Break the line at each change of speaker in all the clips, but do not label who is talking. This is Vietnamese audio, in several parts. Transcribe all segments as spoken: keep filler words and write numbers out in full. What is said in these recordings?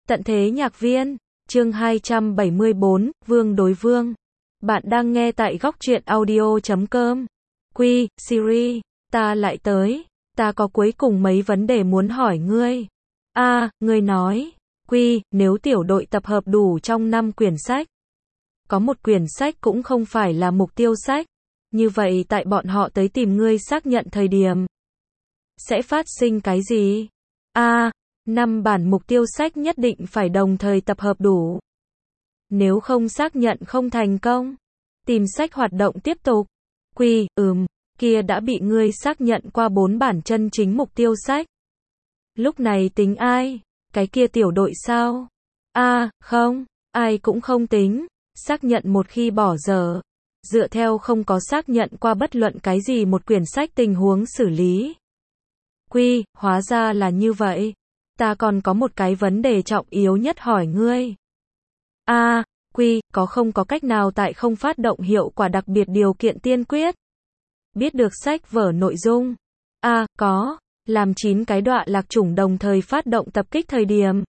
Tận thế nhạc viên, chương hai trăm bảy mươi bốn, Vương đối Vương. Bạn đang nghe tại góc truyện audio chấm com. Quy, Siri, ta lại tới, ta có cuối cùng mấy vấn đề muốn hỏi ngươi. A, à, ngươi nói. Quy, nếu tiểu đội tập hợp đủ trong năm quyển sách, có một quyển sách cũng không phải là mục tiêu sách, như vậy tại bọn họ tới tìm ngươi xác nhận thời điểm, sẽ phát sinh cái gì? A, à, năm bản mục tiêu sách nhất định phải đồng thời tập hợp đủ. Nếu không xác nhận không thành công, tìm sách hoạt động tiếp tục. Quy, ừm, kia đã bị ngươi xác nhận qua bốn bản chân chính mục tiêu sách. Lúc này tính ai? Cái kia tiểu đội sao? A, à, không, ai cũng không tính, xác nhận một khi bỏ dở, dựa theo không có xác nhận qua bất luận cái gì một quyển sách tình huống xử lý. Quy, hóa ra là như vậy. Ta còn có một cái vấn đề trọng yếu nhất hỏi ngươi. A, à, Quy, có không có cách nào tại không phát động hiệu quả đặc biệt điều kiện tiên quyết? Biết được sách vở nội dung. A, à, có, làm chín cái đọa lạc chủng đồng thời phát động tập kích thời điểm.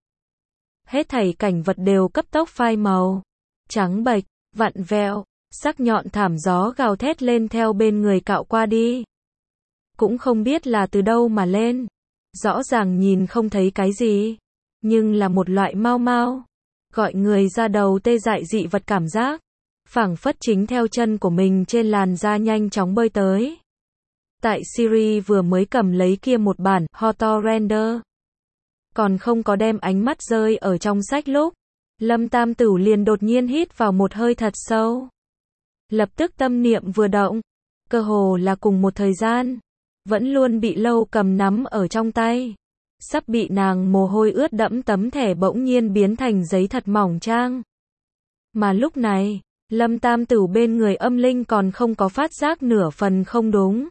Hết thảy cảnh vật đều cấp tốc phai màu. Trắng bệch, vặn vẹo, sắc nhọn thảm gió gào thét lên theo bên người cạo qua đi. Cũng không biết là từ đâu mà lên. Rõ ràng nhìn không thấy cái gì, nhưng là một loại mau mau, gọi người ra đầu tê dại dị vật cảm giác, phảng phất chính theo chân của mình trên làn da nhanh chóng bơi tới. Tại Siri vừa mới cầm lấy kia một bản Auto Render, còn không có đem ánh mắt rơi ở trong sách lúc, Lâm Tam Tửu liền đột nhiên hít vào một hơi thật sâu. Lập tức tâm niệm vừa động, cơ hồ là cùng một thời gian, vẫn luôn bị Lâu Cầm nắm ở trong tay, sắp bị nàng mồ hôi ướt đẫm tấm thẻ bỗng nhiên biến thành giấy thật mỏng trang. Mà lúc này, Lâm Tam Tửu bên người âm linh còn không có phát giác nửa phần không đúng.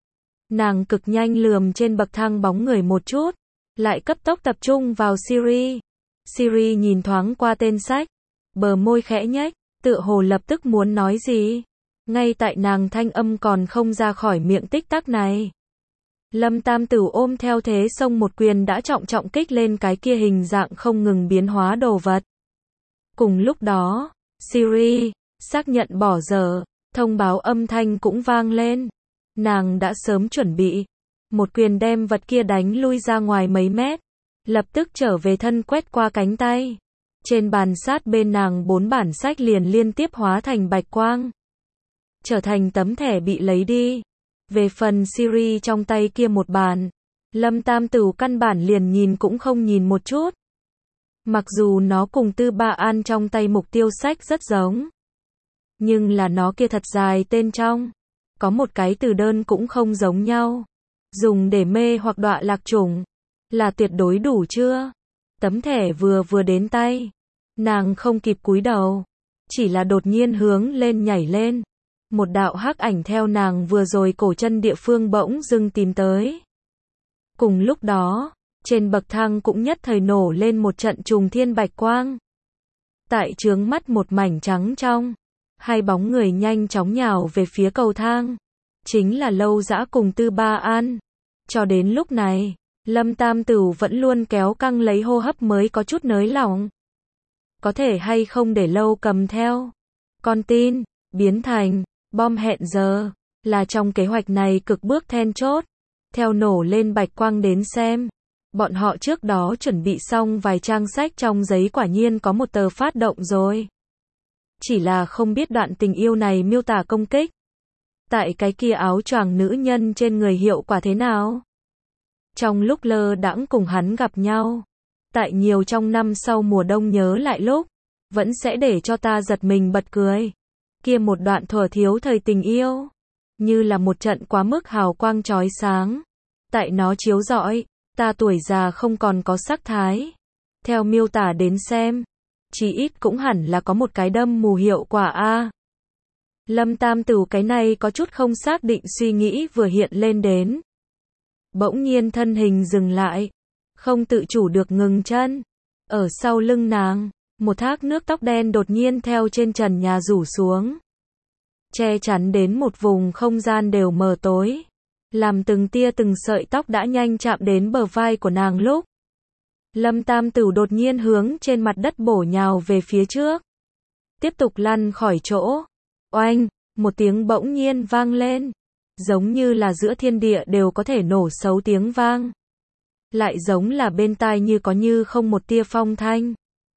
Nàng cực nhanh lườm trên bậc thang bóng người một chút, lại cấp tốc tập trung vào Siri. Siri nhìn thoáng qua tên sách, bờ môi khẽ nhếch, tựa hồ lập tức muốn nói gì. Ngay tại nàng thanh âm còn không ra khỏi miệng tích tắc này, Lâm Tam Tửu ôm theo thế xông một quyền đã trọng trọng kích lên cái kia hình dạng không ngừng biến hóa đồ vật. Cùng lúc đó, Siri, xác nhận bỏ dở, thông báo âm thanh cũng vang lên. Nàng đã sớm chuẩn bị, một quyền đem vật kia đánh lui ra ngoài mấy mét, lập tức trở về thân quét qua cánh tay. Trên bàn sát bên nàng bốn bản sách liền liên tiếp hóa thành bạch quang, trở thành tấm thẻ bị lấy đi. Về phần Siri trong tay kia một bản, Lâm Tam Tửu căn bản liền nhìn cũng không nhìn một chút. Mặc dù nó cùng Tư Ba An trong tay mục tiêu sách rất giống, nhưng là nó kia thật dài tên trong, có một cái từ đơn cũng không giống nhau. Dùng để mê hoặc đọa lạc chủng, là tuyệt đối đủ chưa? Tấm thẻ vừa vừa đến tay, nàng không kịp cúi đầu, chỉ là đột nhiên hướng lên nhảy lên. Một đạo hắc ảnh theo nàng vừa rồi cổ chân địa phương bỗng dưng tìm tới. Cùng lúc đó, trên bậc thang cũng nhất thời nổ lên một trận trùng thiên bạch quang. Tại chướng mắt một mảnh trắng trong, hai bóng người nhanh chóng nhào về phía cầu thang. Chính là Lâu Dã cùng Tư Ba An. Cho đến lúc này, Lâm Tam Tửu vẫn luôn kéo căng lấy hô hấp mới có chút nới lỏng. Có thể hay không để Lâu Cầm theo con tin, biến thành bom hẹn giờ, là trong kế hoạch này cực bước then chốt. Theo nổ lên bạch quang đến xem, bọn họ trước đó chuẩn bị xong vài trang sách trong giấy quả nhiên có một tờ phát động rồi. Chỉ là không biết đoạn tình yêu này miêu tả công kích tại cái kia áo choàng nữ nhân trên người hiệu quả thế nào. Trong lúc lơ đãng cùng hắn gặp nhau, tại nhiều trong năm sau mùa đông nhớ lại lúc, vẫn sẽ để cho ta giật mình bật cười. Kia một đoạn thuở thiếu thời tình yêu, như là một trận quá mức hào quang chói sáng. Tại nó chiếu rọi, ta tuổi già không còn có sắc thái. Theo miêu tả đến xem, chí ít cũng hẳn là có một cái đâm mù hiệu quả a. Lâm Tam Tửu cái này có chút không xác định suy nghĩ vừa hiện lên đến. Bỗng nhiên thân hình dừng lại, không tự chủ được ngừng chân. Ở sau lưng nàng, một thác nước tóc đen đột nhiên theo trên trần nhà rủ xuống, che chắn đến một vùng không gian đều mờ tối, làm từng tia từng sợi tóc đã nhanh chạm đến bờ vai của nàng lúc, Lâm Tam Tửu đột nhiên hướng trên mặt đất bổ nhào về phía trước. Tiếp tục lăn khỏi chỗ. Oanh, một tiếng bỗng nhiên vang lên. Giống như là giữa thiên địa đều có thể nổ xấu tiếng vang. Lại giống là bên tai như có như không một tia phong thanh.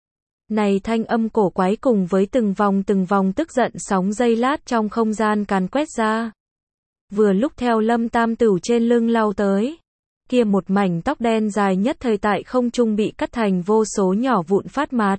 Này thanh âm cổ quái cùng với từng vòng từng vòng tức giận sóng dây lát trong không gian càn quét ra. Vừa lúc theo Lâm Tam Tửu trên lưng lao tới. Kia một mảnh tóc đen dài nhất thời tại không trung bị cắt thành vô số nhỏ vụn phát mạt.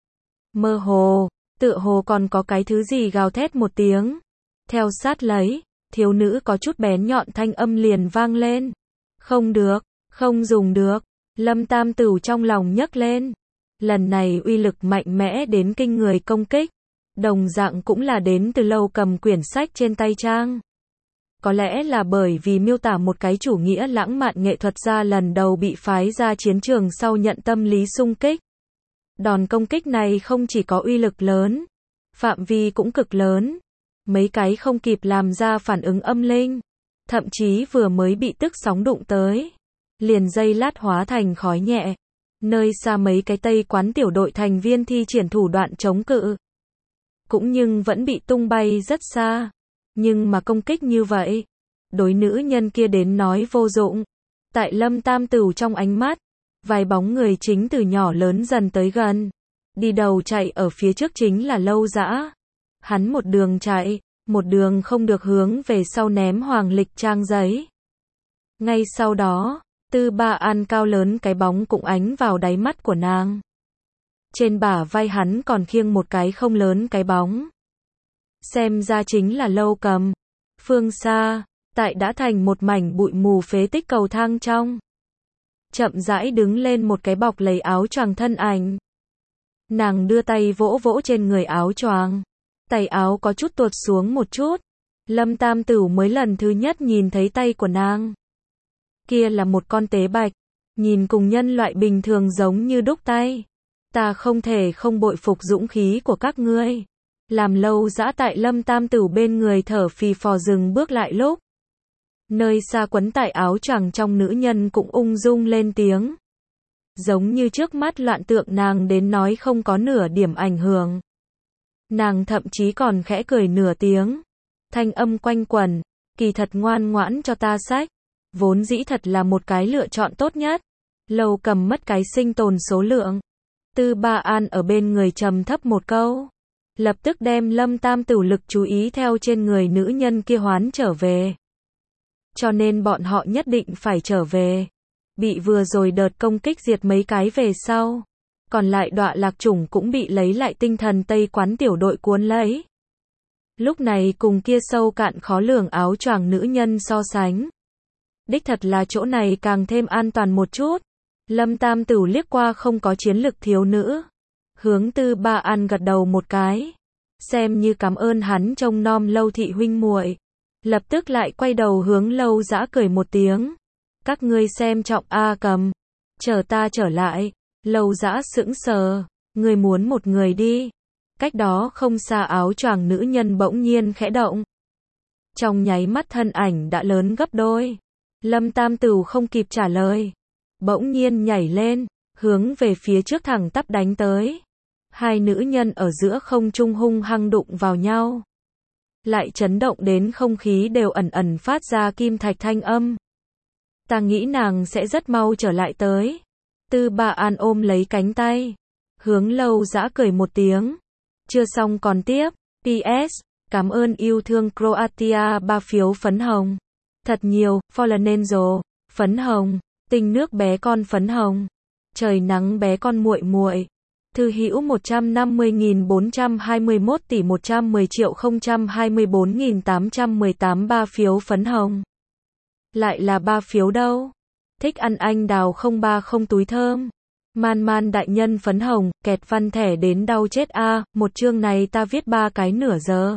Mơ hồ, tựa hồ còn có cái thứ gì gào thét một tiếng. Theo sát lấy, thiếu nữ có chút bén nhọn thanh âm liền vang lên. Không được, không dùng được. Lâm Tam Tửu trong lòng nhấc lên. Lần này uy lực mạnh mẽ đến kinh người công kích. Đồng dạng cũng là đến từ Lâu Cầm quyển sách trên tay trang. Có lẽ là bởi vì miêu tả một cái chủ nghĩa lãng mạn nghệ thuật gia lần đầu bị phái ra chiến trường sau nhận tâm lý xung kích. Đòn công kích này không chỉ có uy lực lớn, phạm vi cũng cực lớn. Mấy cái không kịp làm ra phản ứng âm linh, thậm chí vừa mới bị tức sóng đụng tới, liền dây lát hóa thành khói nhẹ. Nơi xa mấy cái Tây quán tiểu đội thành viên thi triển thủ đoạn chống cự, cũng nhưng vẫn bị tung bay rất xa. Nhưng mà công kích như vậy, đối nữ nhân kia đến nói vô dụng. Tại Lâm Tam Tửu trong ánh mắt, vài bóng người chính từ nhỏ lớn dần tới gần. Đi đầu chạy ở phía trước chính là Lâu Dã. Hắn một đường chạy, một đường không được hướng về sau ném hoàng lịch trang giấy. Ngay sau đó, Tư Ba An cao lớn cái bóng cũng ánh vào đáy mắt của nàng. Trên bả vai hắn còn khiêng một cái không lớn cái bóng. Xem ra chính là Lâu Cầm. Phương xa, tại đã thành một mảnh bụi mù phế tích cầu thang trong. Chậm rãi đứng lên một cái bọc lấy áo choàng thân ảnh. Nàng đưa tay vỗ vỗ trên người áo choàng. Tay áo có chút tuột xuống một chút. Lâm Tam Tửu mới lần thứ nhất nhìn thấy tay của nàng. Kia là một con tế bạch. Nhìn cùng nhân loại bình thường giống như đúc tay. Ta không thể không bội phục dũng khí của các ngươi. Làm Lâu Dã tại Lâm Tam Tửu bên người thở phì phò dừng bước lại lúc. Nơi xa quấn tại áo choàng trong nữ nhân cũng ung dung lên tiếng. Giống như trước mắt loạn tượng nàng đến nói không có nửa điểm ảnh hưởng. Nàng thậm chí còn khẽ cười nửa tiếng. Thanh âm quanh quẩn, kỳ thật ngoan ngoãn cho ta sách. Vốn dĩ thật là một cái lựa chọn tốt nhất. Lâu Cầm mất cái sinh tồn số lượng. Tư Ba An ở bên người trầm thấp một câu. Lập tức đem Lâm Tam Tửu lực chú ý theo trên người nữ nhân kia hoán trở về. Cho nên bọn họ nhất định phải trở về. Bị vừa rồi đợt công kích diệt mấy cái về sau. Còn lại đọa lạc chủng cũng bị lấy lại tinh thần Tây quán tiểu đội cuốn lấy. Lúc này cùng kia sâu cạn khó lường áo choàng nữ nhân so sánh. Đích thật là chỗ này càng thêm an toàn một chút. Lâm Tam Tửu liếc qua không có chiến lực thiếu nữ. Hướng Tư Ba An gật đầu một cái. Xem như cảm ơn hắn trông nom Lâu thị huynh muội. Lập tức lại quay đầu hướng Lâu Dã cười một tiếng. Các ngươi xem trọng A Cầm. Chờ ta trở lại. Lâu Dã sững sờ. Ngươi muốn một người đi. Cách đó không xa áo choàng nữ nhân bỗng nhiên khẽ động. Trong nháy mắt thân ảnh đã lớn gấp đôi. Lâm Tam Tửu không kịp trả lời. Bỗng nhiên nhảy lên. Hướng về phía trước thẳng tắp đánh tới. Hai nữ nhân ở giữa không trung hung hăng đụng vào nhau. Lại chấn động đến không khí đều ẩn ẩn phát ra kim thạch thanh âm. Ta nghĩ nàng sẽ rất mau trở lại tới. Tư Ba An ôm lấy cánh tay. Hướng Lâu Dã cười một tiếng. Chưa xong còn tiếp. pê ét. Cảm ơn yêu thương Croatia ba phiếu phấn hồng. Thật nhiều. Fallen Angel. Phấn hồng. Tinh nước bé con phấn hồng. Trời nắng bé con muội muội. Thư hữu một trăm năm mươi nghìn bốn trăm hai mươi mốt tỷ một trăm mười triệu không trăm hai mươi bốn nghìn tám trăm mười tám ba phiếu phấn hồng. Lại là ba phiếu đâu? Thích ăn anh đào không ba không túi thơm. Man man đại nhân phấn hồng, kẹt văn thẻ đến đau chết a, à, một chương này ta viết ba cái nửa giờ.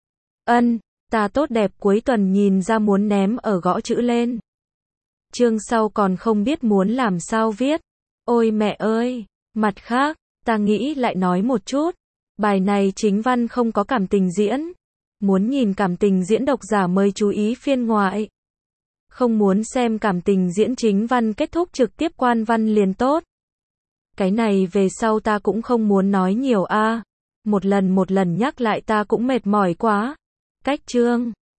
Ân, ta tốt đẹp cuối tuần nhìn ra muốn ném ở gõ chữ lên. Chương sau còn không biết muốn làm sao viết. Ôi mẹ ơi, mặt khác, ta nghĩ lại nói một chút. Bài này chính văn không có cảm tình diễn. Muốn nhìn cảm tình diễn độc giả mời chú ý phiên ngoại. Không muốn xem cảm tình diễn chính văn kết thúc trực tiếp quan văn liền tốt. Cái này về sau ta cũng không muốn nói nhiều a. Một lần một lần nhắc lại ta cũng mệt mỏi quá. Cách chương